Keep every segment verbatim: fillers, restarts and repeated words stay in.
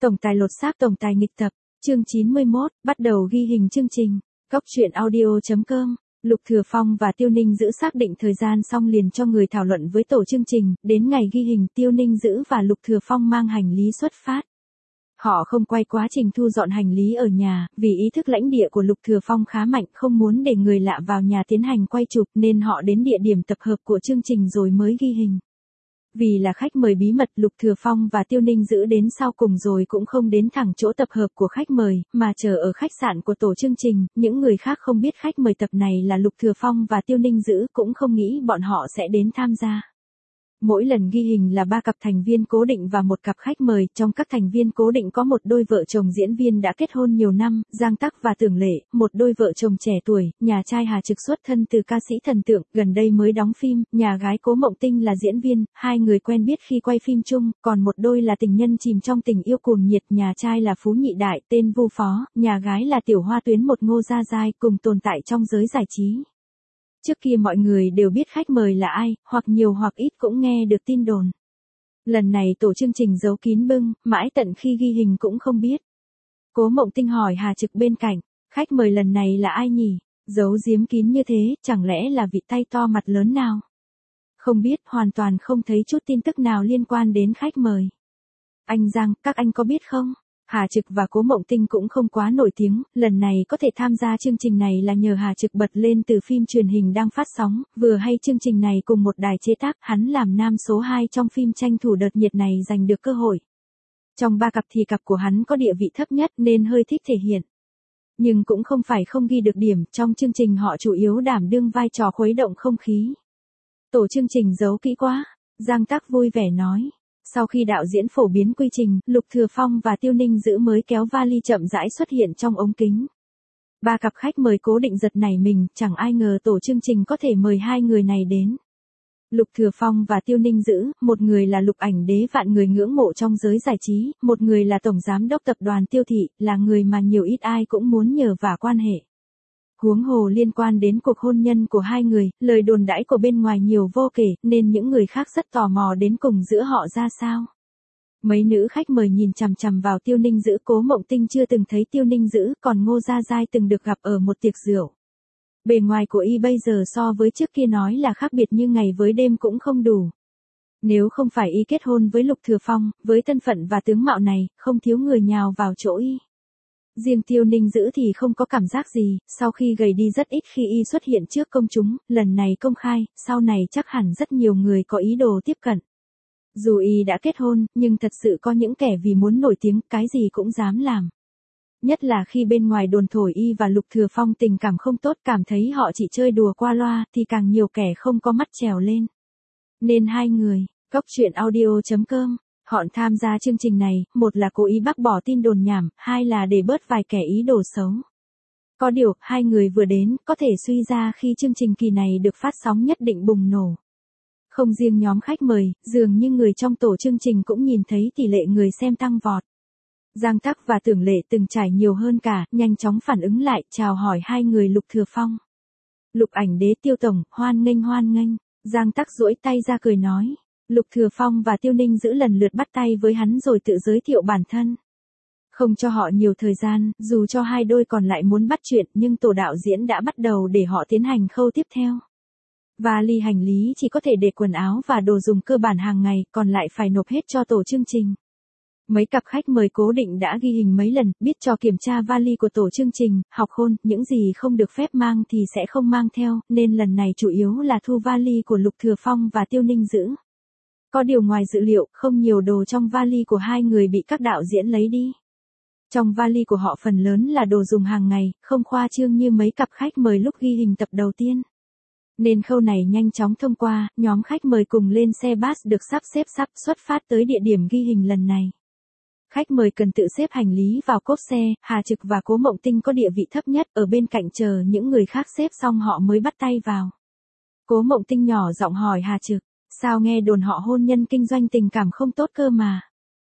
Tổng tài lột xác tổng tài nghịch tập, chương chín mươi mốt, bắt đầu ghi hình chương trình. Góc truyện audio chấm com. Lục Thừa Phong và Tiêu Ninh Dữ xác định thời gian xong liền cho người thảo luận với tổ chương trình, đến ngày ghi hình Tiêu Ninh Dữ và Lục Thừa Phong mang hành lý xuất phát. Họ không quay quá trình thu dọn hành lý ở nhà, vì ý thức lãnh địa của Lục Thừa Phong khá mạnh, không muốn để người lạ vào nhà tiến hành quay chụp nên họ đến địa điểm tập hợp của chương trình rồi mới ghi hình. Vì là khách mời bí mật, Lục Thừa Phong và Tiêu Ninh Dữ đến sau cùng rồi cũng không đến thẳng chỗ tập hợp của khách mời, mà chờ ở khách sạn của tổ chương trình. Những người khác không biết khách mời tập này là Lục Thừa Phong và Tiêu Ninh Dữ, cũng không nghĩ bọn họ sẽ đến tham gia. Mỗi lần ghi hình là ba cặp thành viên cố định và một cặp khách mời, trong các thành viên cố định có một đôi vợ chồng diễn viên đã kết hôn nhiều năm, Giang Tắc và Tưởng Lệ, một đôi vợ chồng trẻ tuổi, nhà trai Hà Trực xuất thân từ ca sĩ thần tượng, gần đây mới đóng phim, nhà gái Cố Mộng Tinh là diễn viên, hai người quen biết khi quay phim chung, còn một đôi là tình nhân chìm trong tình yêu cuồng nhiệt, nhà trai là Phú Nhị Đại, tên Vu Phó, nhà gái là Tiểu Hoa Tuyến một Ngô Gia Giai, cùng tồn tại trong giới giải trí. Trước kia mọi người đều biết khách mời là ai, hoặc nhiều hoặc ít cũng nghe được tin đồn. Lần này tổ chương trình giấu kín bưng, mãi tận khi ghi hình cũng không biết. Cố Mộng Tinh hỏi Hà Trực bên cạnh, khách mời lần này là ai nhỉ? Giấu giếm kín như thế, chẳng lẽ là vị tay to mặt lớn nào? Không biết, hoàn toàn không thấy chút tin tức nào liên quan đến khách mời. Anh Giang, các anh có biết không? Hà Trực và Cố Mộng Tinh cũng không quá nổi tiếng, lần này có thể tham gia chương trình này là nhờ Hà Trực bật lên từ phim truyền hình đang phát sóng, vừa hay chương trình này cùng một đài chế tác, hắn làm nam số hai trong phim tranh thủ đợt nhiệt này giành được cơ hội. Trong ba cặp thì cặp của hắn có địa vị thấp nhất nên hơi thích thể hiện. Nhưng cũng không phải không ghi được điểm, trong chương trình họ chủ yếu đảm đương vai trò khuấy động không khí. Tổ chương trình giấu kỹ quá, Giang Tắc vui vẻ nói. Sau khi đạo diễn phổ biến quy trình, Lục Thừa Phong và Tiêu Ninh Dữ mới kéo vali chậm rãi xuất hiện trong ống kính. Ba cặp khách mời cố định giật nảy mình, chẳng ai ngờ tổ chương trình có thể mời hai người này đến. Lục Thừa Phong và Tiêu Ninh Dữ, một người là Lục Ảnh Đế vạn người ngưỡng mộ trong giới giải trí, một người là tổng giám đốc tập đoàn Tiêu Thị, là người mà nhiều ít ai cũng muốn nhờ vả quan hệ. Huống hồ liên quan đến cuộc hôn nhân của hai người, lời đồn đãi của bên ngoài nhiều vô kể, nên những người khác rất tò mò đến cùng giữa họ ra sao. Mấy nữ khách mời nhìn chằm chằm vào Tiêu Ninh Dữ, Cố Mộng Tinh chưa từng thấy Tiêu Ninh Dữ, còn Ngô Gia Giai từng được gặp ở một tiệc rượu. Bề ngoài của y bây giờ so với trước kia nói là khác biệt như ngày với đêm cũng không đủ. Nếu không phải y kết hôn với Lục Thừa Phong, với thân phận và tướng mạo này, không thiếu người nhào vào chỗ y. Riêng Tiêu Ninh Dữ thì không có cảm giác gì, sau khi gầy đi rất ít khi y xuất hiện trước công chúng, lần này công khai, sau này chắc hẳn rất nhiều người có ý đồ tiếp cận. Dù y đã kết hôn, nhưng thật sự có những kẻ vì muốn nổi tiếng, cái gì cũng dám làm. Nhất là khi bên ngoài đồn thổi y và Lục Thừa Phong tình cảm không tốt, cảm thấy họ chỉ chơi đùa qua loa, thì càng nhiều kẻ không có mắt trèo lên. Nên hai người, góc truyện audio chấm com. Họ tham gia chương trình này, một là cố ý bác bỏ tin đồn nhảm, hai là để bớt vài kẻ ý đồ xấu. Có điều, hai người vừa đến, có thể suy ra khi chương trình kỳ này được phát sóng nhất định bùng nổ. Không riêng nhóm khách mời, dường như người trong tổ chương trình cũng nhìn thấy tỷ lệ người xem tăng vọt. Giang Tắc và Tưởng Lệ từng trải nhiều hơn cả, nhanh chóng phản ứng lại, chào hỏi hai người Lục Thừa Phong. Lục Ảnh Đế Tiêu Tổng, hoan nghênh hoan nghênh. Giang Tắc duỗi tay ra cười nói. Lục Thừa Phong và Tiêu Ninh Dữ lần lượt bắt tay với hắn rồi tự giới thiệu bản thân. Không cho họ nhiều thời gian, dù cho hai đôi còn lại muốn bắt chuyện nhưng tổ đạo diễn đã bắt đầu để họ tiến hành khâu tiếp theo. Vali hành lý chỉ có thể để quần áo và đồ dùng cơ bản hàng ngày, còn lại phải nộp hết cho tổ chương trình. Mấy cặp khách mời cố định đã ghi hình mấy lần, biết cho kiểm tra vali của tổ chương trình, học hôn, những gì không được phép mang thì sẽ không mang theo, nên lần này chủ yếu là thu vali của Lục Thừa Phong và Tiêu Ninh Dữ. Có điều ngoài dự liệu, không nhiều đồ trong vali của hai người bị các đạo diễn lấy đi. Trong vali của họ phần lớn là đồ dùng hàng ngày, không khoa trương như mấy cặp khách mời lúc ghi hình tập đầu tiên. Nên khâu này nhanh chóng thông qua, nhóm khách mời cùng lên xe bus được sắp xếp sắp xuất phát tới địa điểm ghi hình lần này. Khách mời cần tự xếp hành lý vào cốp xe, Hà Trực và Cố Mộng Tinh có địa vị thấp nhất, ở bên cạnh chờ những người khác xếp xong họ mới bắt tay vào. Cố Mộng Tinh nhỏ giọng hỏi Hà Trực. Sao nghe đồn họ hôn nhân kinh doanh tình cảm không tốt cơ mà?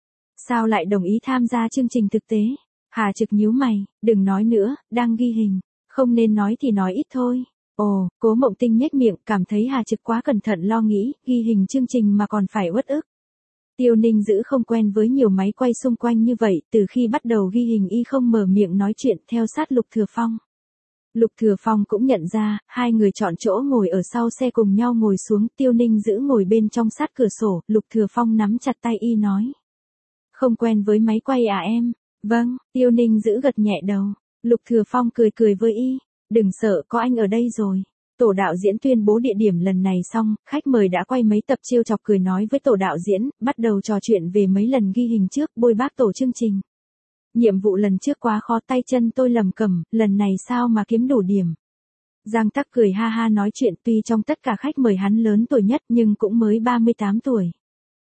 Sao lại đồng ý tham gia chương trình thực tế? Hà Trực nhíu mày, đừng nói nữa, đang ghi hình, không nên nói thì nói ít thôi. Ồ, Cố Mộng Tinh nhếch miệng, cảm thấy Hà Trực quá cẩn thận lo nghĩ, ghi hình chương trình mà còn phải uất ức. Tiêu Ninh Dữ không quen với nhiều máy quay xung quanh như vậy, từ khi bắt đầu ghi hình y không mở miệng nói chuyện theo sát Lục Thừa Phong. Lục Thừa Phong cũng nhận ra, hai người chọn chỗ ngồi ở sau xe cùng nhau ngồi xuống, Tiêu Ninh Dữ ngồi bên trong sát cửa sổ, Lục Thừa Phong nắm chặt tay y nói. Không quen với máy quay à em? Vâng, Tiêu Ninh Dữ gật nhẹ đầu. Lục Thừa Phong cười cười với y, đừng sợ, có anh ở đây rồi. Tổ đạo diễn tuyên bố địa điểm lần này xong, khách mời đã quay mấy tập trêu chọc cười nói với tổ đạo diễn, bắt đầu trò chuyện về mấy lần ghi hình trước, bôi bác tổ chương trình. Nhiệm vụ lần trước quá khó, tay chân tôi lầm cầm, lần này sao mà kiếm đủ điểm. Giang Tắc cười ha ha nói chuyện, tuy trong tất cả khách mời hắn lớn tuổi nhất nhưng cũng mới ba mươi tám tuổi.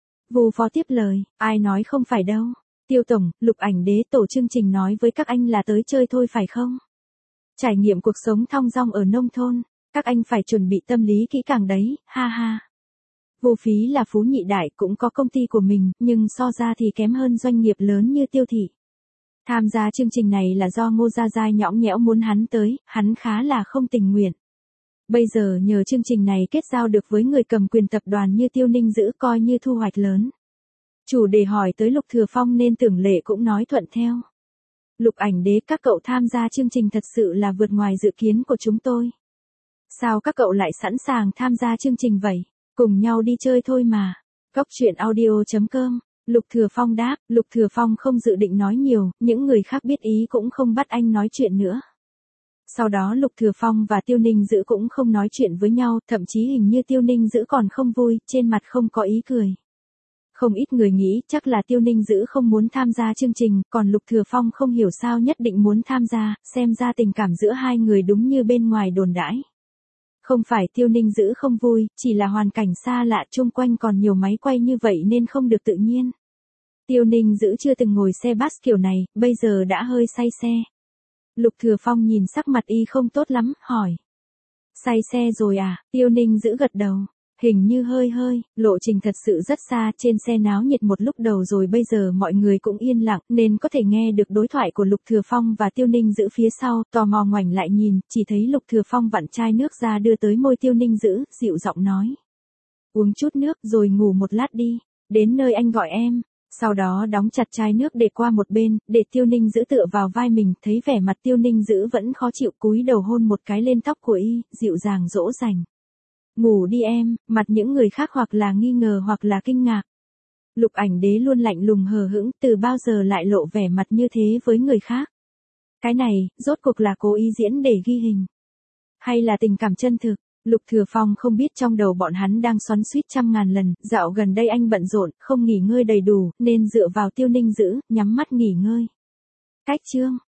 Vù Phó tiếp lời, ai nói không phải đâu. Tiêu tổng, Lục Ảnh Đế tổ chương trình nói với các anh là tới chơi thôi phải không? Trải nghiệm cuộc sống thong dong ở nông thôn, các anh phải chuẩn bị tâm lý kỹ càng đấy, ha ha. Vô Phí là phú nhị đại cũng có công ty của mình, nhưng so ra thì kém hơn doanh nghiệp lớn như Tiêu thị. Tham gia chương trình này là do Ngô Gia Giai nhõng nhẽo muốn hắn tới, hắn khá là không tình nguyện. Bây giờ nhờ chương trình này kết giao được với người cầm quyền tập đoàn như Tiêu Ninh Dữ coi như thu hoạch lớn. Chủ đề hỏi tới Lục Thừa Phong nên Tưởng Lệ cũng nói thuận theo. Lục Ảnh Đế, các cậu tham gia chương trình thật sự là vượt ngoài dự kiến của chúng tôi. Sao các cậu lại sẵn sàng tham gia chương trình vậy? Cùng nhau đi chơi thôi mà. Góc truyện audio chấm com. Lục Thừa Phong đáp, Lục Thừa Phong không dự định nói nhiều, những người khác biết ý cũng không bắt anh nói chuyện nữa. Sau đó Lục Thừa Phong và Tiêu Ninh Dữ cũng không nói chuyện với nhau, thậm chí hình như Tiêu Ninh Dữ còn không vui, trên mặt không có ý cười. Không ít người nghĩ chắc là Tiêu Ninh Dữ không muốn tham gia chương trình, còn Lục Thừa Phong không hiểu sao nhất định muốn tham gia, xem ra tình cảm giữa hai người đúng như bên ngoài đồn đãi. Không phải Tiêu Ninh Dữ không vui, chỉ là hoàn cảnh xa lạ, chung quanh còn nhiều máy quay như vậy nên không được tự nhiên. Tiêu Ninh Dữ chưa từng ngồi xe bus kiểu này, bây giờ đã hơi say xe. Lục Thừa Phong nhìn sắc mặt y không tốt lắm, hỏi. Say xe rồi à? Tiêu Ninh Dữ gật đầu. Hình như hơi hơi, lộ trình thật sự rất xa, trên xe náo nhiệt một lúc đầu rồi bây giờ mọi người cũng yên lặng nên có thể nghe được đối thoại của Lục Thừa Phong và Tiêu Ninh Dữ phía sau, tò mò ngoảnh lại nhìn, chỉ thấy Lục Thừa Phong vặn chai nước ra đưa tới môi Tiêu Ninh Dữ, dịu giọng nói. Uống chút nước rồi ngủ một lát đi, đến nơi anh gọi em. Sau đó đóng chặt chai nước để qua một bên, để Tiêu Ninh Dữ tựa vào vai mình, thấy vẻ mặt Tiêu Ninh Dữ vẫn khó chịu, cúi đầu hôn một cái lên tóc của y, dịu dàng dỗ dành. Ngủ đi em, mặt những người khác hoặc là nghi ngờ hoặc là kinh ngạc. Lục Ảnh Đế luôn lạnh lùng hờ hững, từ bao giờ lại lộ vẻ mặt như thế với người khác. Cái này, rốt cuộc là cố ý diễn để ghi hình. Hay là tình cảm chân thực? Lục Thừa Phong không biết trong đầu bọn hắn đang xoắn xuýt trăm ngàn lần, dạo gần đây anh bận rộn, không nghỉ ngơi đầy đủ, nên dựa vào Tiêu Ninh Dữ, nhắm mắt nghỉ ngơi. Cách chương